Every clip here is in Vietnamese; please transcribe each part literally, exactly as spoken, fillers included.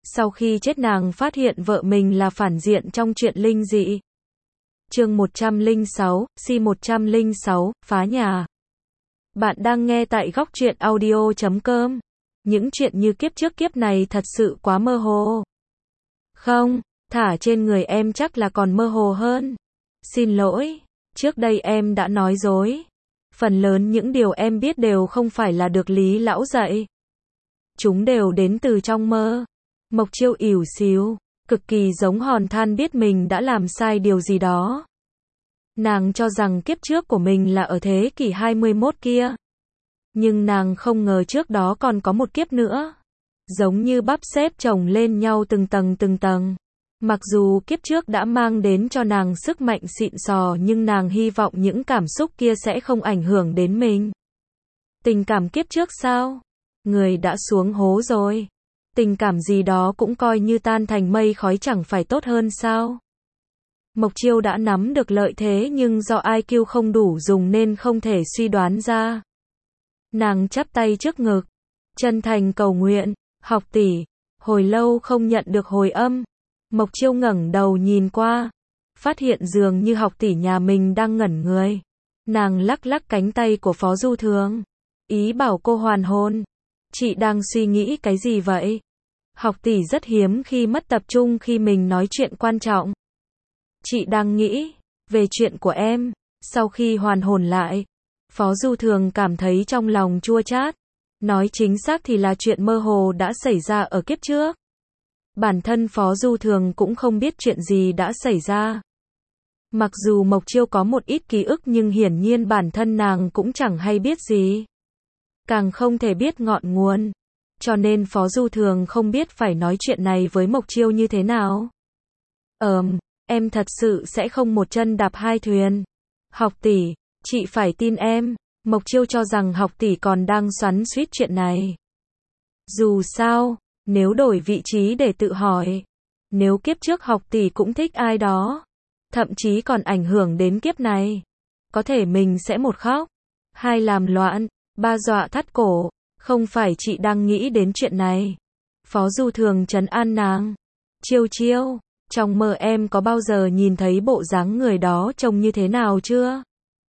Sau khi chết nàng phát hiện vợ mình là phản diện trong chuyện linh dị. Chương một trăm lẻ sáu, Si một trăm lẻ sáu, phá nhà. Bạn đang nghe tại góc truyện audio chấm com. Những chuyện như kiếp trước kiếp này thật sự quá mơ hồ. Không, thả trên người em chắc là còn mơ hồ hơn. Xin lỗi, trước đây em đã nói dối. Phần lớn những điều em biết đều không phải là được Lý lão dạy. Chúng đều đến từ trong mơ. Mộc Chiêu ỉu xìu, cực kỳ giống hòn than biết mình đã làm sai điều gì đó. Nàng cho rằng kiếp trước của mình là ở thế kỷ hai mươi mốt kia. Nhưng nàng không ngờ trước đó còn có một kiếp nữa. Giống như bắp xếp chồng lên nhau từng tầng từng tầng. Mặc dù kiếp trước đã mang đến cho nàng sức mạnh xịn sò nhưng nàng hy vọng những cảm xúc kia sẽ không ảnh hưởng đến mình. Tình cảm kiếp trước sao? Người đã xuống hố rồi. Tình cảm gì đó cũng coi như tan thành mây khói chẳng phải tốt hơn sao? Mộc Chiêu đã nắm được lợi thế nhưng do i kiu không đủ dùng nên không thể suy đoán ra. Nàng chắp tay trước ngực, chân thành cầu nguyện, học tỷ. Hồi lâu không nhận được hồi âm. Mộc Chiêu ngẩng đầu nhìn qua, phát hiện dường như học tỷ nhà mình đang ngẩn người. Nàng lắc lắc cánh tay của Phó Du Thường, ý bảo cô hoàn hồn. Chị đang suy nghĩ cái gì vậy? Học tỷ rất hiếm khi mất tập trung khi mình nói chuyện quan trọng. Chị đang nghĩ về chuyện của em. Sau khi hoàn hồn lại, Phó Du Thường cảm thấy trong lòng chua chát. Nói chính xác thì là chuyện mơ hồ đã xảy ra ở kiếp trước. Bản thân Phó Du Thường cũng không biết chuyện gì đã xảy ra. Mặc dù Mộc Chiêu có một ít ký ức nhưng hiển nhiên bản thân nàng cũng chẳng hay biết gì. Càng không thể biết ngọn nguồn. Cho nên Phó Du Thường không biết phải nói chuyện này với Mộc Chiêu như thế nào. Ờm, em thật sự sẽ không một chân đạp hai thuyền. Học tỷ, chị phải tin em. Mộc Chiêu cho rằng học tỷ còn đang xoắn xuýt chuyện này. Dù sao, nếu đổi vị trí để tự hỏi, nếu kiếp trước học tỷ cũng thích ai đó, thậm chí còn ảnh hưởng đến kiếp này, có thể mình sẽ một khóc, hai làm loạn, ba dọa thắt cổ. Không phải chị đang nghĩ đến chuyện này. Phó Du Thường trấn an nàng. Chiêu Chiêu, trong mơ em có bao giờ nhìn thấy bộ dáng người đó trông như thế nào chưa?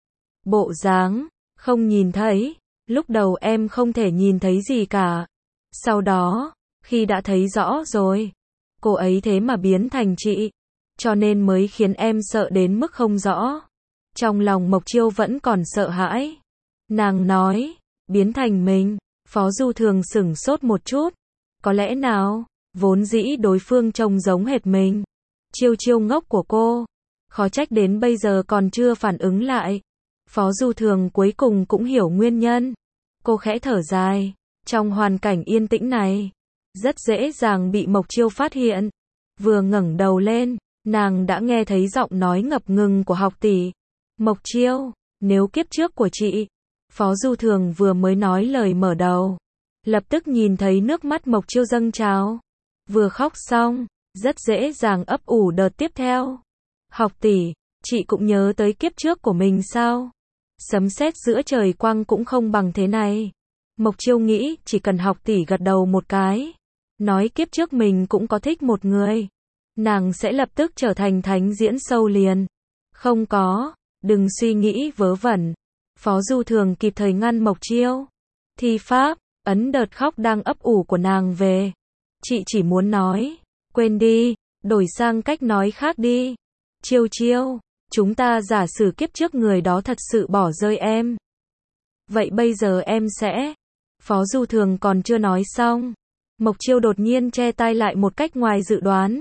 Bộ dáng, không nhìn thấy. Lúc đầu em không thể nhìn thấy gì cả. Sau đó, khi đã thấy rõ rồi, cô ấy thế mà biến thành chị, cho nên mới khiến em sợ đến mức không rõ. Trong lòng Mộc Chiêu vẫn còn sợ hãi. Nàng nói, biến thành mình. Phó Du Thường sửng sốt một chút. Có lẽ nào, vốn dĩ đối phương trông giống hệt mình. Chiêu Chiêu ngốc của cô. Khó trách đến bây giờ còn chưa phản ứng lại. Phó Du Thường cuối cùng cũng hiểu nguyên nhân. Cô khẽ thở dài. Trong hoàn cảnh yên tĩnh này, rất dễ dàng bị Mộc Chiêu phát hiện. Vừa ngẩng đầu lên, nàng đã nghe thấy giọng nói ngập ngừng của học tỷ. Mộc Chiêu, nếu kiếp trước của chị. Phó Du Thường vừa mới nói lời mở đầu, lập tức nhìn thấy nước mắt Mộc Chiêu dâng trào. Vừa khóc xong, rất dễ dàng ấp ủ đợt tiếp theo. Học tỷ, chị cũng nhớ tới kiếp trước của mình sao? Sấm sét giữa trời quang cũng không bằng thế này. Mộc Chiêu nghĩ chỉ cần học tỷ gật đầu một cái, nói kiếp trước mình cũng có thích một người, nàng sẽ lập tức trở thành thánh diễn sâu liền. Không có, đừng suy nghĩ vớ vẩn. Phó Du Thường kịp thời ngăn Mộc Chiêu. Thi pháp, ấn đợt khóc đang ấp ủ của nàng về. Chị chỉ muốn nói, quên đi, đổi sang cách nói khác đi. Chiêu Chiêu, chúng ta giả sử kiếp trước người đó thật sự bỏ rơi em. Vậy bây giờ em sẽ... Phó Du Thường còn chưa nói xong. Mộc Chiêu đột nhiên che tai lại một cách ngoài dự đoán.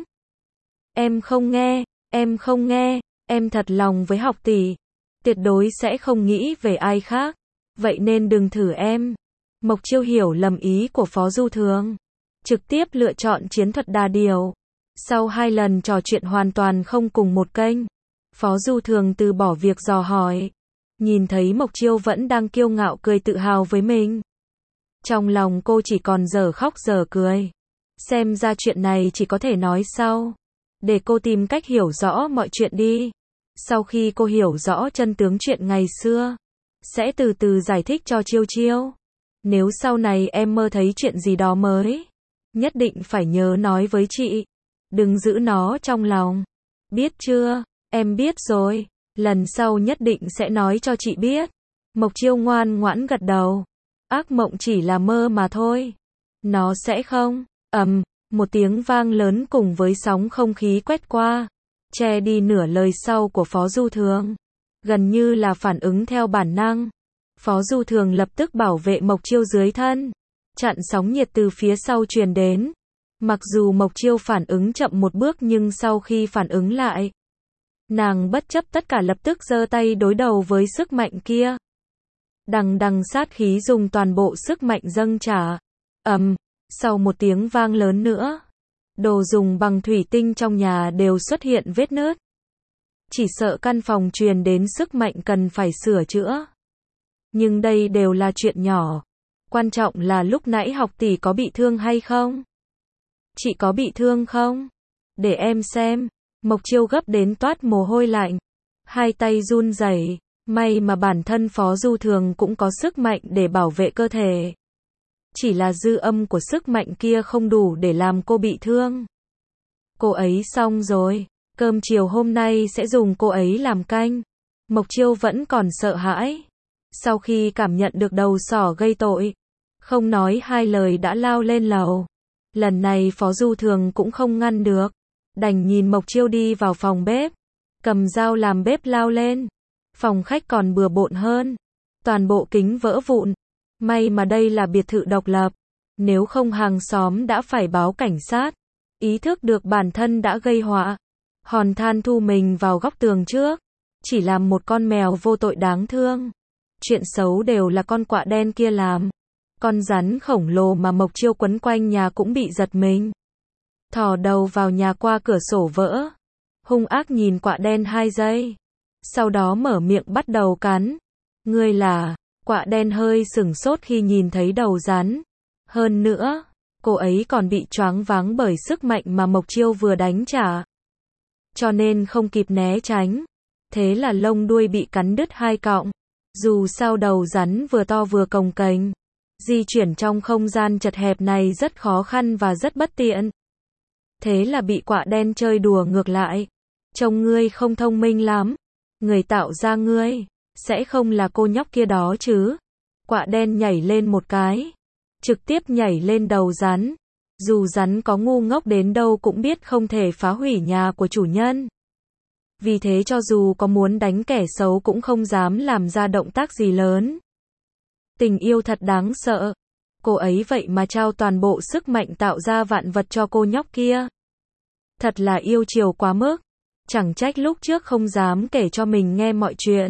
Em không nghe, em không nghe, em thật lòng với học tỷ. Tuyệt đối sẽ không nghĩ về ai khác. Vậy nên đừng thử em. Mộc Chiêu hiểu lầm ý của Phó Du Thường. Trực tiếp lựa chọn chiến thuật đa điều. Sau hai lần trò chuyện hoàn toàn không cùng một kênh, Phó Du Thường từ bỏ việc dò hỏi. Nhìn thấy Mộc Chiêu vẫn đang kiêu ngạo cười tự hào với mình. Trong lòng cô chỉ còn dở khóc dở cười. Xem ra chuyện này chỉ có thể nói sau. Để cô tìm cách hiểu rõ mọi chuyện đi. Sau khi cô hiểu rõ chân tướng chuyện ngày xưa, sẽ từ từ giải thích cho Chiêu Chiêu. Nếu sau này em mơ thấy chuyện gì đó mới, nhất định phải nhớ nói với chị. Đừng giữ nó trong lòng. Biết chưa? Em biết rồi. Lần sau nhất định sẽ nói cho chị biết. Mộc Chiêu ngoan ngoãn gật đầu. Ác mộng chỉ là mơ mà thôi. Nó sẽ không. Ầm, một tiếng vang lớn cùng với sóng không khí quét qua, che đi nửa lời sau của Phó Du Thường. Gần như là phản ứng theo bản năng. Phó Du Thường lập tức bảo vệ Mộc Chiêu dưới thân, chặn sóng nhiệt từ phía sau truyền đến. Mặc dù Mộc Chiêu phản ứng chậm một bước nhưng sau khi phản ứng lại, nàng bất chấp tất cả lập tức giơ tay đối đầu với sức mạnh kia. Đằng đằng sát khí dùng toàn bộ sức mạnh dâng trả. Ầm, sau một tiếng vang lớn nữa, đồ dùng bằng thủy tinh trong nhà đều xuất hiện vết nứt. Chỉ sợ căn phòng truyền đến sức mạnh cần phải sửa chữa. Nhưng đây đều là chuyện nhỏ. Quan trọng là lúc nãy học tỷ có bị thương hay không? Chị có bị thương không? Để em xem. Mộc Chiêu gấp đến toát mồ hôi lạnh. Hai tay run rẩy. May mà bản thân Phó Du Thường cũng có sức mạnh để bảo vệ cơ thể. Chỉ là dư âm của sức mạnh kia không đủ để làm cô bị thương. Cô ấy xong rồi. Cơm chiều hôm nay sẽ dùng cô ấy làm canh. Mộc Chiêu vẫn còn sợ hãi. Sau khi cảm nhận được đầu sỏ gây tội, không nói hai lời đã lao lên lầu. Lần này Phó Du Thường cũng không ngăn được. Đành nhìn Mộc Chiêu đi vào phòng bếp. Cầm dao làm bếp lao lên. Phòng khách còn bừa bộn hơn. Toàn bộ kính vỡ vụn. May mà đây là biệt thự độc lập. Nếu không hàng xóm đã phải báo cảnh sát. Ý thức được bản thân đã gây họa. Hòn than thu mình vào góc tường trước. Chỉ làm một con mèo vô tội đáng thương. Chuyện xấu đều là con quạ đen kia làm. Con rắn khổng lồ mà Mộc Chiêu quấn quanh nhà cũng bị giật mình. Thò đầu vào nhà qua cửa sổ vỡ. Hung ác nhìn quạ đen hai giây. Sau đó mở miệng bắt đầu cắn. Ngươi là... Quạ đen hơi sửng sốt khi nhìn thấy đầu rắn. Hơn nữa, cô ấy còn bị choáng váng bởi sức mạnh mà Mộc Chiêu vừa đánh trả. Cho nên không kịp né tránh. Thế là lông đuôi bị cắn đứt hai cọng. Dù sao đầu rắn vừa to vừa cồng kềnh. Di chuyển trong không gian chật hẹp này rất khó khăn và rất bất tiện. Thế là bị quạ đen chơi đùa ngược lại. Trông ngươi không thông minh lắm. Người tạo ra ngươi sẽ không là cô nhóc kia đó chứ. Quạ đen nhảy lên một cái. Trực tiếp nhảy lên đầu rắn. Dù rắn có ngu ngốc đến đâu cũng biết không thể phá hủy nhà của chủ nhân. Vì thế cho dù có muốn đánh kẻ xấu cũng không dám làm ra động tác gì lớn. Tình yêu thật đáng sợ. Cô ấy vậy mà trao toàn bộ sức mạnh tạo ra vạn vật cho cô nhóc kia. Thật là yêu chiều quá mức. Chẳng trách lúc trước không dám kể cho mình nghe mọi chuyện.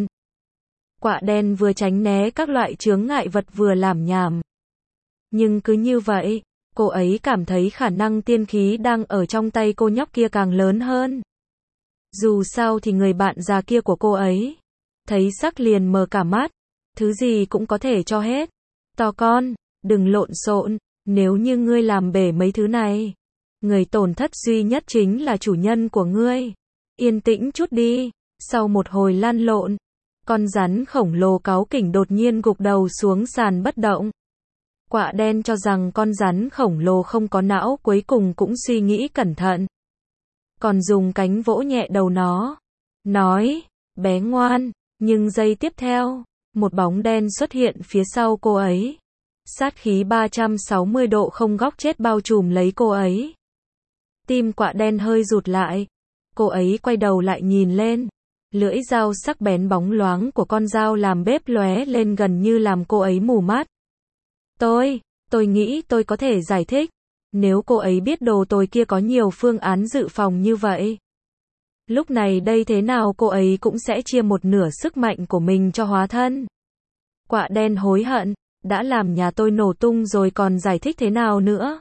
Quạ đen vừa tránh né các loại chướng ngại vật vừa làm nhảm. Nhưng cứ như vậy, cô ấy cảm thấy khả năng tiên khí đang ở trong tay cô nhóc kia càng lớn hơn. Dù sao thì người bạn già kia của cô ấy, thấy sắc liền mờ cả mắt, thứ gì cũng có thể cho hết. To con, đừng lộn xộn, nếu như ngươi làm bể mấy thứ này, người tổn thất duy nhất chính là chủ nhân của ngươi. Yên tĩnh chút đi. Sau một hồi lăn lộn, con rắn khổng lồ cáu kỉnh đột nhiên gục đầu xuống sàn bất động. Quạ đen cho rằng con rắn khổng lồ không có não, cuối cùng cũng suy nghĩ cẩn thận. Còn dùng cánh vỗ nhẹ đầu nó. Nói, bé ngoan, nhưng giây tiếp theo, một bóng đen xuất hiện phía sau cô ấy. Sát khí ba trăm sáu mươi độ không góc chết bao trùm lấy cô ấy. Tim quạ đen hơi rụt lại. Cô ấy quay đầu lại nhìn lên. Lưỡi dao sắc bén bóng loáng của con dao làm bếp lóe lên gần như làm cô ấy mù mắt. Tôi, tôi nghĩ tôi có thể giải thích. Nếu cô ấy biết đồ tồi kia có nhiều phương án dự phòng như vậy. Lúc này đây thế nào cô ấy cũng sẽ chia một nửa sức mạnh của mình cho hóa thân. Quạ đen hối hận, đã làm nhà tôi nổ tung rồi còn giải thích thế nào nữa.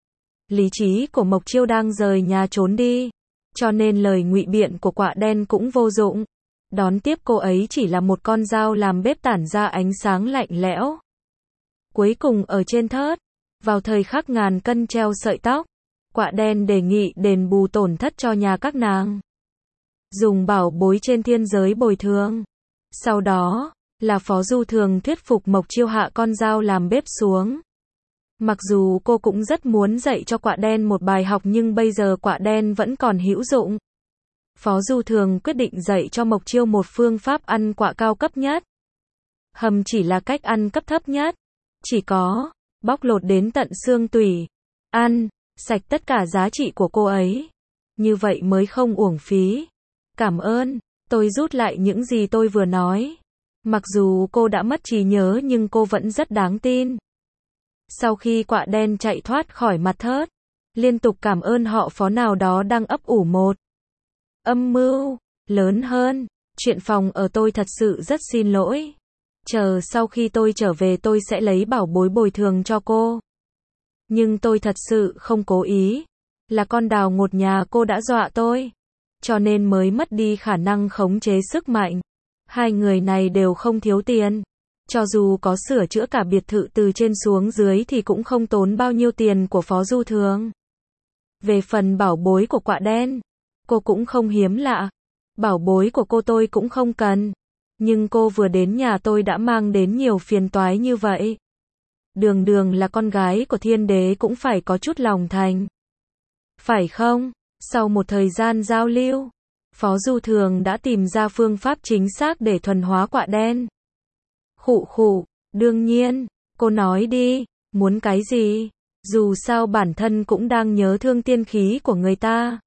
Lý trí của Mộc Chiêu đang rời nhà trốn đi. Cho nên lời ngụy biện của quạ đen cũng vô dụng. Đón tiếp cô ấy chỉ là một con dao làm bếp tản ra ánh sáng lạnh lẽo. Cuối cùng ở trên thớt, vào thời khắc ngàn cân treo sợi tóc, quạ đen đề nghị đền bù tổn thất cho nhà các nàng. Dùng bảo bối trên thiên giới bồi thường. Sau đó, là Phó Du Thường thuyết phục Mộc Chiêu hạ con dao làm bếp xuống. Mặc dù cô cũng rất muốn dạy cho Quạ Đen một bài học nhưng bây giờ Quạ Đen vẫn còn hữu dụng. Phó Du Thường quyết định dạy cho Mộc Chiêu một phương pháp ăn quạ cao cấp nhất. Hầm chỉ là cách ăn cấp thấp nhất. Chỉ có bóc lột đến tận xương tủy, ăn sạch tất cả giá trị của cô ấy. Như vậy mới không uổng phí. Cảm ơn, tôi rút lại những gì tôi vừa nói. Mặc dù cô đã mất trí nhớ nhưng cô vẫn rất đáng tin. Sau khi Quạ Đen chạy thoát khỏi mặt thớt, liên tục cảm ơn họ Phó nào đó đang ấp ủ một âm mưu lớn hơn. Chuyện phòng ở tôi thật sự rất xin lỗi. Chờ sau khi tôi trở về tôi sẽ lấy bảo bối bồi thường cho cô. Nhưng tôi thật sự không cố ý. Là con đào ngột nhà cô đã dọa tôi. Cho nên mới mất đi khả năng khống chế sức mạnh. Hai người này đều không thiếu tiền. Cho dù có sửa chữa cả biệt thự từ trên xuống dưới thì cũng không tốn bao nhiêu tiền của Phó Du Thường. Về phần bảo bối của Quạ Đen, cô cũng không hiếm lạ. Bảo bối của cô tôi cũng không cần. Nhưng cô vừa đến nhà tôi đã mang đến nhiều phiền toái như vậy. Đường đường là con gái của thiên đế cũng phải có chút lòng thành. Phải không? Sau một thời gian giao lưu, Phó Du Thường đã tìm ra phương pháp chính xác để thuần hóa Quạ Đen. Khụ khụ, đương nhiên, cô nói đi, muốn cái gì? Dù sao bản thân cũng đang nhớ thương tiên khí của người ta.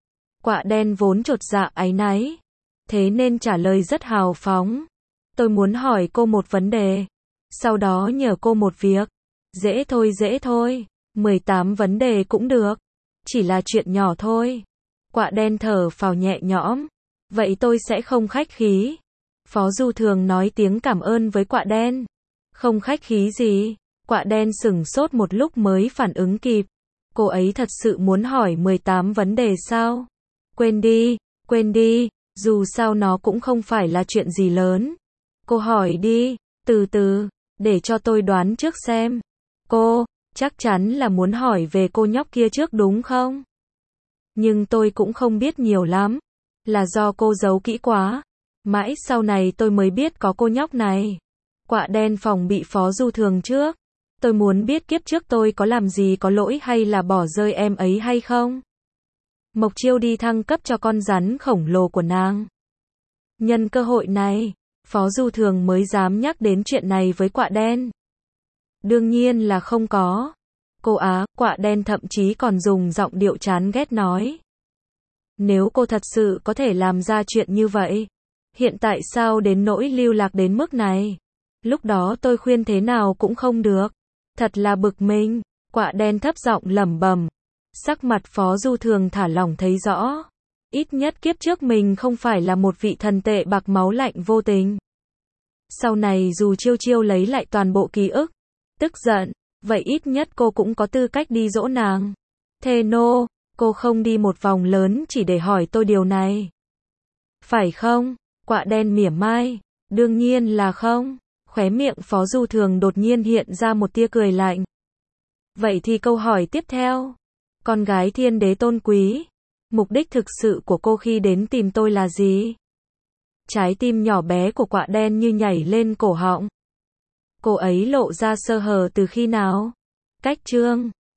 Quạ Đen vốn chột dạ áy náy, thế nên trả lời rất hào phóng. Tôi muốn hỏi cô một vấn đề, sau đó nhờ cô một việc. Dễ thôi dễ thôi, mười tám vấn đề cũng được, chỉ là chuyện nhỏ thôi. Quạ Đen thở phào nhẹ nhõm, vậy tôi sẽ không khách khí. Phó Du Thường nói tiếng cảm ơn với Quạ Đen. Không khách khí gì? Quạ Đen sửng sốt một lúc mới phản ứng kịp. Cô ấy thật sự muốn hỏi mười tám vấn đề sao? Quên đi, quên đi, dù sao nó cũng không phải là chuyện gì lớn. Cô hỏi đi, từ từ, để cho tôi đoán trước xem. Cô, chắc chắn là muốn hỏi về cô nhóc kia trước đúng không? Nhưng tôi cũng không biết nhiều lắm. Là do cô giấu kỹ quá. Mãi sau này tôi mới biết có cô nhóc này. Quạ Đen phòng bị Phó Du Thường trước. Tôi muốn biết kiếp trước tôi có làm gì có lỗi hay là bỏ rơi em ấy hay không? Mộc Chiêu đi thăng cấp cho con rắn khổng lồ của nàng. Nhân cơ hội này, Phó Du Thường mới dám nhắc đến chuyện này với Quạ Đen. Đương nhiên là không có. Cô á, Quạ Đen thậm chí còn dùng giọng điệu chán ghét nói. Nếu cô thật sự có thể làm ra chuyện như vậy, hiện tại sao đến nỗi lưu lạc đến mức này? Lúc đó tôi khuyên thế nào cũng không được. Thật là bực mình. Quạ Đen thấp giọng lẩm bẩm. Sắc mặt Phó Du Thường thả lỏng thấy rõ. Ít nhất kiếp trước mình không phải là một vị thần tệ bạc máu lạnh vô tình. Sau này dù Chiêu Chiêu lấy lại toàn bộ ký ức, tức giận, vậy ít nhất cô cũng có tư cách đi dỗ nàng. Thề nô, cô không đi một vòng lớn chỉ để hỏi tôi điều này. Phải không? Quạ Đen mỉa mai. Đương nhiên là không. Khóe miệng Phó Du Thường đột nhiên hiện ra một tia cười lạnh. Vậy thì câu hỏi tiếp theo. Con gái thiên đế tôn quý, mục đích thực sự của cô khi đến tìm tôi là gì? Trái tim nhỏ bé của Quạ Đen như nhảy lên cổ họng. Cô ấy lộ ra sơ hở từ khi nào? Cách chương